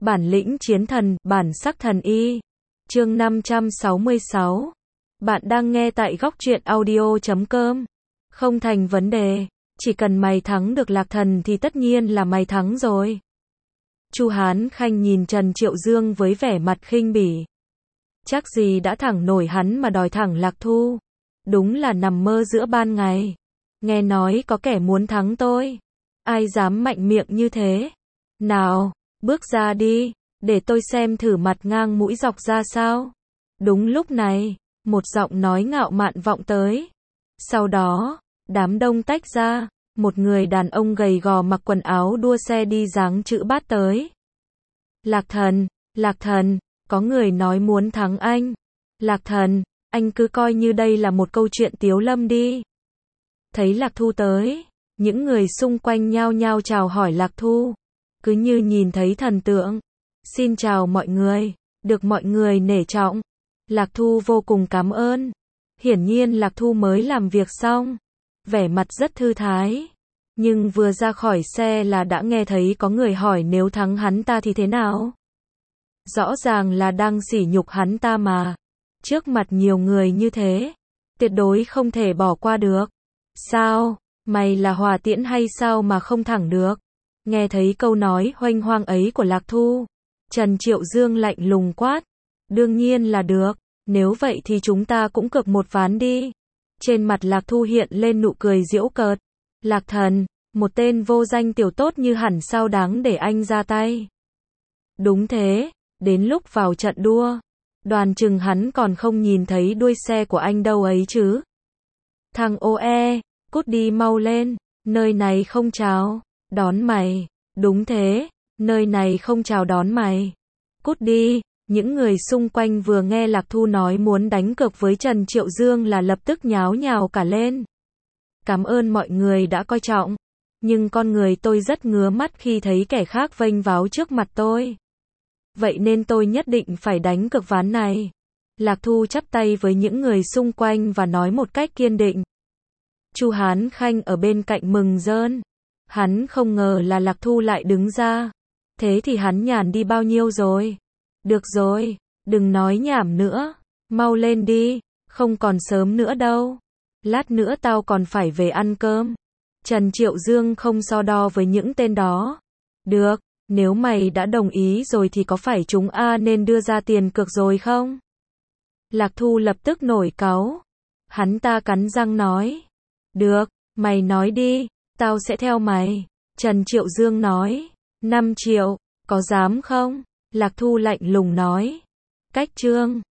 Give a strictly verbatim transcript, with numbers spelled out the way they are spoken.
Bản lĩnh chiến thần, bản sắc thần y. Chương năm trăm sáu mươi sáu. Bạn đang nghe tại góc truyện audio chấm com. Không thành vấn đề, chỉ cần mày thắng được Lạc Thần thì tất nhiên là mày thắng rồi. Chu Hán Khanh nhìn Trần Triệu Dương với vẻ mặt khinh bỉ. Chắc gì đã thẳng nổi hắn mà đòi thẳng Lạc Thu. Đúng là nằm mơ giữa ban ngày. Nghe nói có kẻ muốn thắng tôi. Ai dám mạnh miệng như thế? Nào, bước ra đi, để tôi xem thử mặt ngang mũi dọc ra sao. Đúng lúc này, một giọng nói ngạo mạn vọng tới. Sau đó, đám đông tách ra, một người đàn ông gầy gò mặc quần áo đua xe đi dáng chữ bát tới. Lạc Thần, Lạc Thần, có người nói muốn thắng anh. Lạc Thần, anh cứ coi như đây là một câu chuyện tiếu lâm đi. Thấy Lạc Thu tới, những người xung quanh nhao nhao chào hỏi Lạc Thu, cứ như nhìn thấy thần tượng. Xin chào mọi người, được mọi người nể trọng. Lạc Thu vô cùng cảm ơn. Hiển nhiên Lạc Thu mới làm việc xong, vẻ mặt rất thư thái. Nhưng vừa ra khỏi xe là đã nghe thấy có người hỏi nếu thắng hắn ta thì thế nào. Rõ ràng là đang sỉ nhục hắn ta mà. Trước mặt nhiều người như thế, tuyệt đối không thể bỏ qua được. Sao, mày là hỏa tiễn hay sao mà không thẳng được? Nghe thấy câu nói hoanh hoang ấy của Lạc Thu, Trần Triệu Dương lạnh lùng quát. Đương nhiên là được, nếu vậy thì chúng ta cũng cược một ván đi. Trên mặt Lạc Thu hiện lên nụ cười giễu cợt. Lạc Thần, một tên vô danh tiểu tốt như hẳn sao đáng để anh ra tay. Đúng thế, đến lúc vào trận đua, đoàn chừng hắn còn không nhìn thấy đuôi xe của anh đâu ấy chứ. Thằng ô e, cút đi mau lên, nơi này không chào đón mày. Đúng thế, nơi này không chào đón mày. Cút đi. Những người xung quanh vừa nghe Lạc Thu nói muốn đánh cược với Trần Triệu Dương là lập tức nháo nhào cả lên. Cảm ơn mọi người đã coi trọng, nhưng con người tôi rất ngứa mắt khi thấy kẻ khác vênh váo trước mặt tôi. Vậy nên tôi nhất định phải đánh cược ván này. Lạc Thu chắp tay với những người xung quanh và nói một cách kiên định. Chu Hán Khanh ở bên cạnh mừng rơn. Hắn không ngờ là Lạc Thu lại đứng ra. Thế thì hắn nhàn đi bao nhiêu rồi. Được rồi, đừng nói nhảm nữa. Mau lên đi, không còn sớm nữa đâu. Lát nữa tao còn phải về ăn cơm. Trần Triệu Dương không so đo với những tên đó. Được, nếu mày đã đồng ý rồi thì có phải chúng a nên đưa ra tiền cược rồi không? Lạc Thu lập tức nổi cáu. Hắn ta cắn răng nói. Được, mày nói đi, tao sẽ theo mày. Trần Triệu Dương nói. năm triệu, có dám không? Lạc Thu lạnh lùng nói. Cách chương